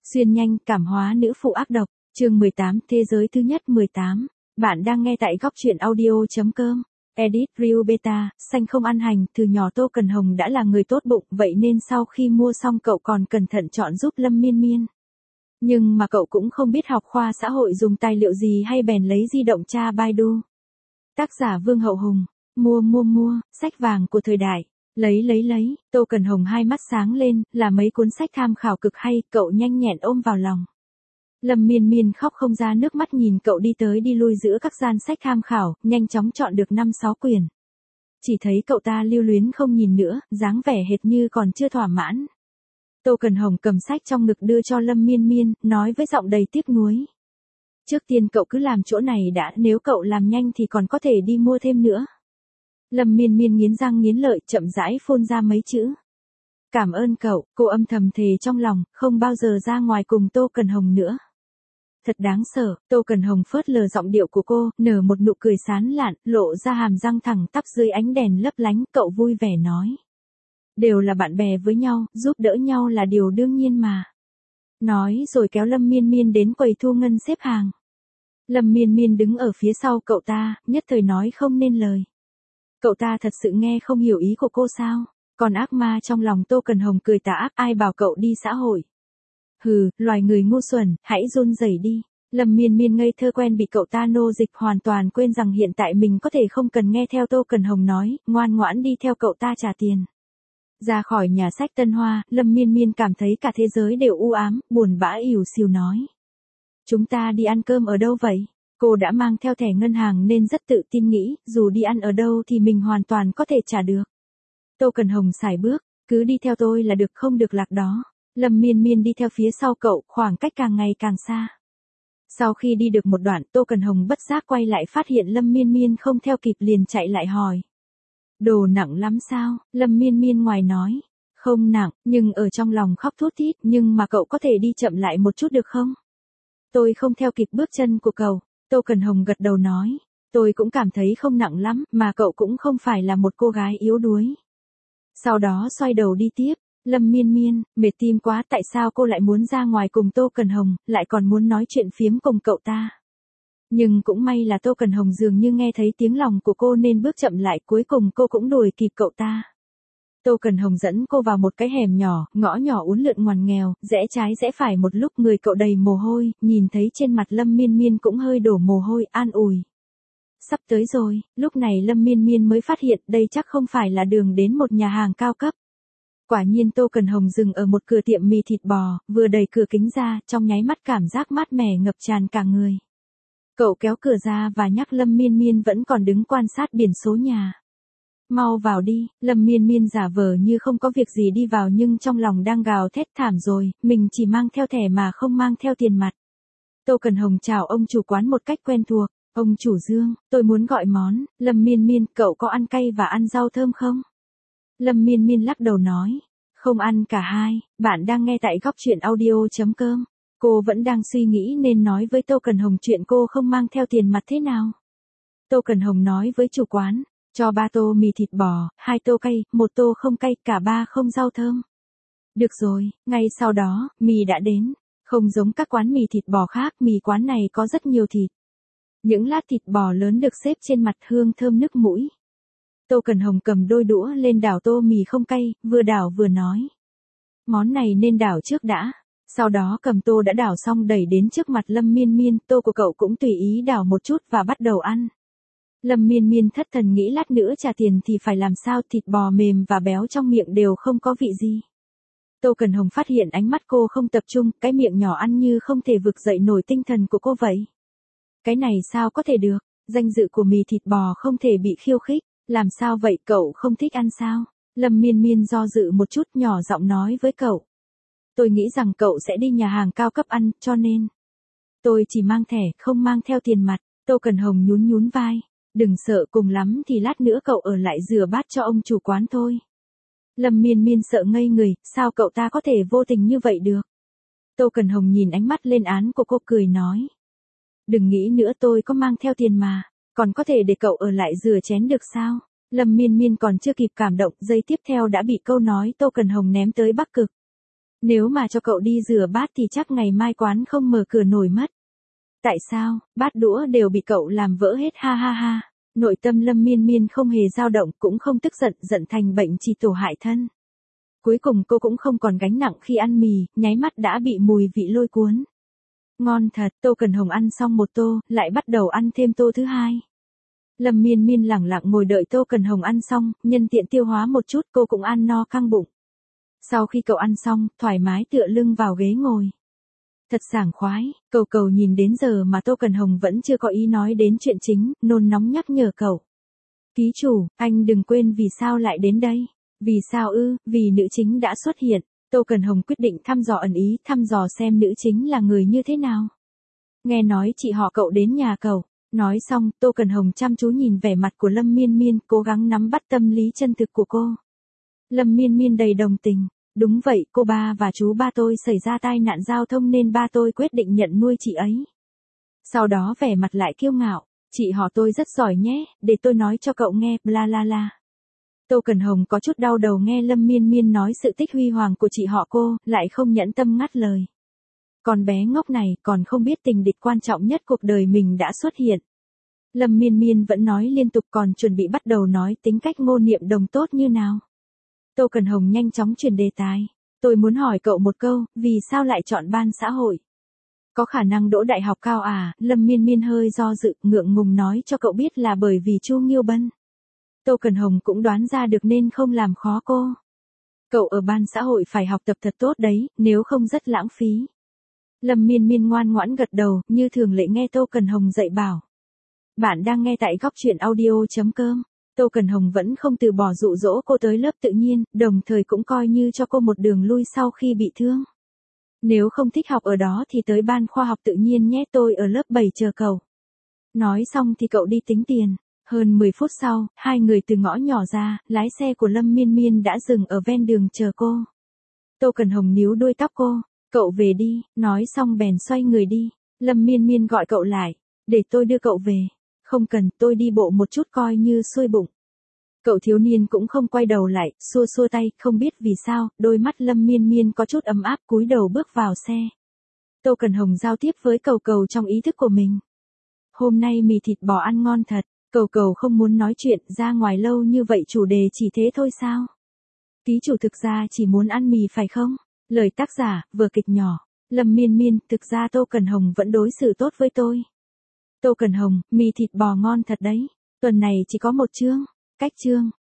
Xuyên nhanh, cảm hóa nữ phụ ác độc, chương 18, thế giới thứ nhất 18. Bạn đang nghe tại góc truyện audio.com. Edit Review Beta, xanh không ăn hành, từ nhỏ Tô Cần Hồng đã là người tốt bụng, vậy nên sau khi mua xong cậu còn cẩn thận chọn giúp Lâm Miên Miên. Nhưng mà cậu cũng không biết học khoa xã hội dùng tài liệu gì hay bèn lấy di động tra Baidu. Tác giả Vương Hậu Hùng, mua, sách vàng của thời đại. Lấy, Tô Cần Hồng hai mắt sáng lên, là mấy cuốn sách tham khảo cực hay, cậu nhanh nhẹn ôm vào lòng. Lâm Miên Miên khóc không ra nước mắt nhìn cậu đi tới đi lui giữa các gian sách tham khảo, nhanh chóng chọn được 5-6 quyển. Chỉ thấy cậu ta lưu luyến không nhìn nữa, dáng vẻ hệt như còn chưa thỏa mãn. Tô Cần Hồng cầm sách trong ngực đưa cho Lâm Miên Miên, nói với giọng đầy tiếc nuối. Trước tiên cậu cứ làm chỗ này đã, nếu cậu làm nhanh thì còn có thể đi mua thêm nữa. Lâm Miên Miên nghiến răng nghiến lợi, chậm rãi phun ra mấy chữ. Cảm ơn cậu, cô âm thầm thề trong lòng, không bao giờ ra ngoài cùng Tô Cần Hồng nữa. Thật đáng sợ, Tô Cần Hồng phớt lờ giọng điệu của cô, nở một nụ cười sán lạn, lộ ra hàm răng thẳng tắp dưới ánh đèn lấp lánh, cậu vui vẻ nói. Đều là bạn bè với nhau, giúp đỡ nhau là điều đương nhiên mà. Nói rồi kéo Lâm Miên Miên đến quầy thu ngân xếp hàng. Lâm Miên Miên đứng ở phía sau cậu ta, nhất thời nói không nên lời. Cậu ta thật sự nghe không hiểu ý của cô sao? Còn ác ma trong lòng Tô Cần Hồng cười tà ác, ai bảo cậu đi xã hội? Hừ, loài người ngu xuẩn, hãy run rẩy đi. Lâm Miên Miên ngây thơ quen bị cậu ta nô dịch, hoàn toàn quên rằng hiện tại mình có thể không cần nghe theo Tô Cần Hồng nói, ngoan ngoãn đi theo cậu ta trả tiền. Ra khỏi nhà sách Tân Hoa, Lâm Miên Miên cảm thấy cả thế giới đều u ám, buồn bã ỉu xìu nói. Chúng ta đi ăn cơm ở đâu vậy? Cô đã mang theo thẻ ngân hàng nên rất tự tin nghĩ, dù đi ăn ở đâu thì mình hoàn toàn có thể trả được. Tô Cần Hồng sải bước, cứ đi theo tôi là được, không được lạc đó. Lâm Miên Miên đi theo phía sau cậu, khoảng cách càng ngày càng xa. Sau khi đi được một đoạn, Tô Cần Hồng bất giác quay lại phát hiện Lâm Miên Miên không theo kịp liền chạy lại hỏi. Đồ nặng lắm sao? Lâm Miên Miên ngoài nói. Không nặng, nhưng ở trong lòng khóc thút thít, nhưng mà cậu có thể đi chậm lại một chút được không? Tôi không theo kịp bước chân của cậu. Tô Cần Hồng gật đầu nói. Tôi cũng cảm thấy không nặng lắm, mà cậu cũng không phải là một cô gái yếu đuối. Sau đó xoay đầu đi tiếp. Lâm Miên Miên, mệt tim quá, tại sao cô lại muốn ra ngoài cùng Tô Cần Hồng, lại còn muốn nói chuyện phiếm cùng cậu ta. Nhưng cũng may là Tô Cần Hồng dường như nghe thấy tiếng lòng của cô nên bước chậm lại, cuối cùng cô cũng đuổi kịp cậu ta. Tô Cần Hồng dẫn cô vào một cái hẻm nhỏ, ngõ nhỏ uốn lượn ngoằn nghèo, rẽ trái rẽ phải một lúc người cậu đầy mồ hôi, nhìn thấy trên mặt Lâm Miên Miên cũng hơi đổ mồ hôi, an ủi. Sắp tới rồi, lúc này Lâm Miên Miên mới phát hiện đây chắc không phải là đường đến một nhà hàng cao cấp. Quả nhiên Tô Cần Hồng dừng ở một cửa tiệm mì thịt bò, vừa đẩy cửa kính ra, trong nháy mắt cảm giác mát mẻ ngập tràn cả người. Cậu kéo cửa ra và nhắc Lâm Miên Miên vẫn còn đứng quan sát biển số nhà. Mau vào đi, Lâm Miên Miên giả vờ như không có việc gì đi vào nhưng trong lòng đang gào thét thảm rồi, mình chỉ mang theo thẻ mà không mang theo tiền mặt. Tô Cần Hồng chào ông chủ quán một cách quen thuộc, ông chủ Dương, tôi muốn gọi món. Lâm Miên Miên, cậu có ăn cay và ăn rau thơm không? Lâm Miên Miên lắc đầu nói, không ăn cả hai. Bạn đang nghe tại góc truyện audio.com. Cô vẫn đang suy nghĩ nên nói với Tô Cần Hồng chuyện cô không mang theo tiền mặt thế nào. Tô Cần Hồng nói với chủ quán, cho 3 tô mì thịt bò, 2 tô cay, 1 tô không cay, cả 3 không rau thơm. Được rồi, ngay sau đó, mì đã đến. Không giống các quán mì thịt bò khác, mì quán này có rất nhiều thịt. Những lát thịt bò lớn được xếp trên mặt, hương thơm nức mũi. Tô Cần Hồng cầm đôi đũa lên đảo tô mì không cay, vừa đảo vừa nói. Món này nên đảo trước đã. Sau đó cầm tô đã đảo xong đẩy đến trước mặt Lâm Miên Miên, tô của cậu cũng tùy ý đảo một chút và bắt đầu ăn. Lâm Miên Miên thất thần nghĩ lát nữa trả tiền thì phải làm sao, thịt bò mềm và béo trong miệng đều không có vị gì. Tô Cần Hồng phát hiện ánh mắt cô không tập trung, cái miệng nhỏ ăn như không thể vực dậy nổi tinh thần của cô vậy. Cái này sao có thể được, danh dự của mì thịt bò không thể bị khiêu khích. Làm sao vậy, cậu không thích ăn sao? Lâm Miên Miên do dự một chút, nhỏ giọng nói với cậu. Tôi nghĩ rằng cậu sẽ đi nhà hàng cao cấp ăn, cho nên. Tôi chỉ mang thẻ, không mang theo tiền mặt. Tô Cần Hồng nhún vai. Đừng sợ, cùng lắm thì lát nữa cậu ở lại rửa bát cho ông chủ quán thôi. Lâm Miên Miên sợ ngây người, sao cậu ta có thể vô tình như vậy được? Tô Cần Hồng nhìn ánh mắt lên án của cô cười nói. Đừng nghĩ nữa, tôi có mang theo tiền mà. Còn có thể để cậu ở lại rửa chén được sao? Lâm Miên Miên còn chưa kịp cảm động, giây tiếp theo đã bị câu nói Tô Cần Hồng ném tới Bắc Cực. Nếu mà cho cậu đi rửa bát thì chắc ngày mai quán không mở cửa nổi mất. Tại sao, bát đũa đều bị cậu làm vỡ hết ha ha ha. Nội tâm Lâm Miên Miên không hề dao động, cũng không tức giận, giận thành bệnh chỉ tổ hại thân. Cuối cùng cô cũng không còn gánh nặng khi ăn mì, nháy mắt đã bị mùi vị lôi cuốn. Ngon thật, Tô Cần Hồng ăn xong một tô, lại bắt đầu ăn thêm tô thứ hai. Lâm Miên Miên lẳng lặng ngồi đợi Tô Cần Hồng ăn xong, nhân tiện tiêu hóa một chút cô cũng ăn no căng bụng. Sau khi cậu ăn xong, thoải mái tựa lưng vào ghế ngồi. Thật sảng khoái, Cầu Cầu nhìn đến giờ mà Tô Cần Hồng vẫn chưa có ý nói đến chuyện chính, nôn nóng nhắc nhở cậu. Ký chủ, anh đừng quên vì sao lại đến đây. Vì sao ư, vì nữ chính đã xuất hiện. Tô Cần Hồng quyết định thăm dò ẩn ý, thăm dò xem nữ chính là người như thế nào. Nghe nói chị họ cậu đến nhà cậu. Nói xong, Tô Cần Hồng chăm chú nhìn vẻ mặt của Lâm Miên Miên, cố gắng nắm bắt tâm lý chân thực của cô. Lâm Miên Miên đầy đồng tình. Đúng vậy, cô ba và chú ba tôi xảy ra tai nạn giao thông nên ba tôi quyết định nhận nuôi chị ấy. Sau đó vẻ mặt lại kiêu ngạo. Chị họ tôi rất giỏi nhé, để tôi nói cho cậu nghe, bla la la. Tô Cần Hồng có chút đau đầu nghe Lâm Miên Miên nói sự tích huy hoàng của chị họ cô, lại không nhẫn tâm ngắt lời. Con bé ngốc này còn không biết tình địch quan trọng nhất cuộc đời mình đã xuất hiện. Lâm Miên Miên vẫn nói liên tục còn chuẩn bị bắt đầu nói tính cách Ngô Niệm Đồng tốt như nào. Tô Cần Hồng nhanh chóng chuyển đề tài. Tôi muốn hỏi cậu một câu, vì sao lại chọn ban xã hội? Có khả năng đỗ đại học cao à? Lâm Miên Miên hơi do dự, ngượng ngùng nói cho cậu biết là bởi vì Chu Nghiêu Bân. Tô Cần Hồng cũng đoán ra được nên không làm khó cô. Cậu ở ban xã hội phải học tập thật tốt đấy, nếu không rất lãng phí. Lâm Miên Miên ngoan ngoãn gật đầu, như thường lệ nghe Tô Cần Hồng dạy bảo. Bạn đang nghe tại góc truyện audio.com. Tô Cần Hồng vẫn không từ bỏ dụ dỗ cô tới lớp tự nhiên, đồng thời cũng coi như cho cô một đường lui sau khi bị thương. Nếu không thích học ở đó thì tới ban khoa học tự nhiên nhé, tôi ở lớp 7 chờ cậu. Nói xong thì cậu đi tính tiền. Hơn 10 phút sau, hai người từ ngõ nhỏ ra, lái xe của Lâm Miên Miên đã dừng ở ven đường chờ cô. Tô Cần Hồng níu đuôi tóc cô. Cậu về đi, nói xong bèn xoay người đi. Lâm Miên Miên gọi cậu lại. Để tôi đưa cậu về. Không cần, tôi đi bộ một chút coi như xuôi bụng. Cậu thiếu niên cũng không quay đầu lại, xua xua tay, không biết vì sao, đôi mắt Lâm Miên Miên có chút ấm áp cúi đầu bước vào xe. Tô Cần Hồng giao tiếp với Cầu Cầu trong ý thức của mình. Hôm nay mì thịt bò ăn ngon thật. Cầu Cầu không muốn nói chuyện, ra ngoài lâu như vậy chủ đề chỉ thế thôi sao? Ký chủ thực ra chỉ muốn ăn mì phải không? Lời tác giả, vở kịch nhỏ. Lâm Miên Miên, thực ra Tô Cần Hồng vẫn đối xử tốt với tôi. Tô Cần Hồng, mì thịt bò ngon thật đấy. Tuần này chỉ có một chương. Cách chương.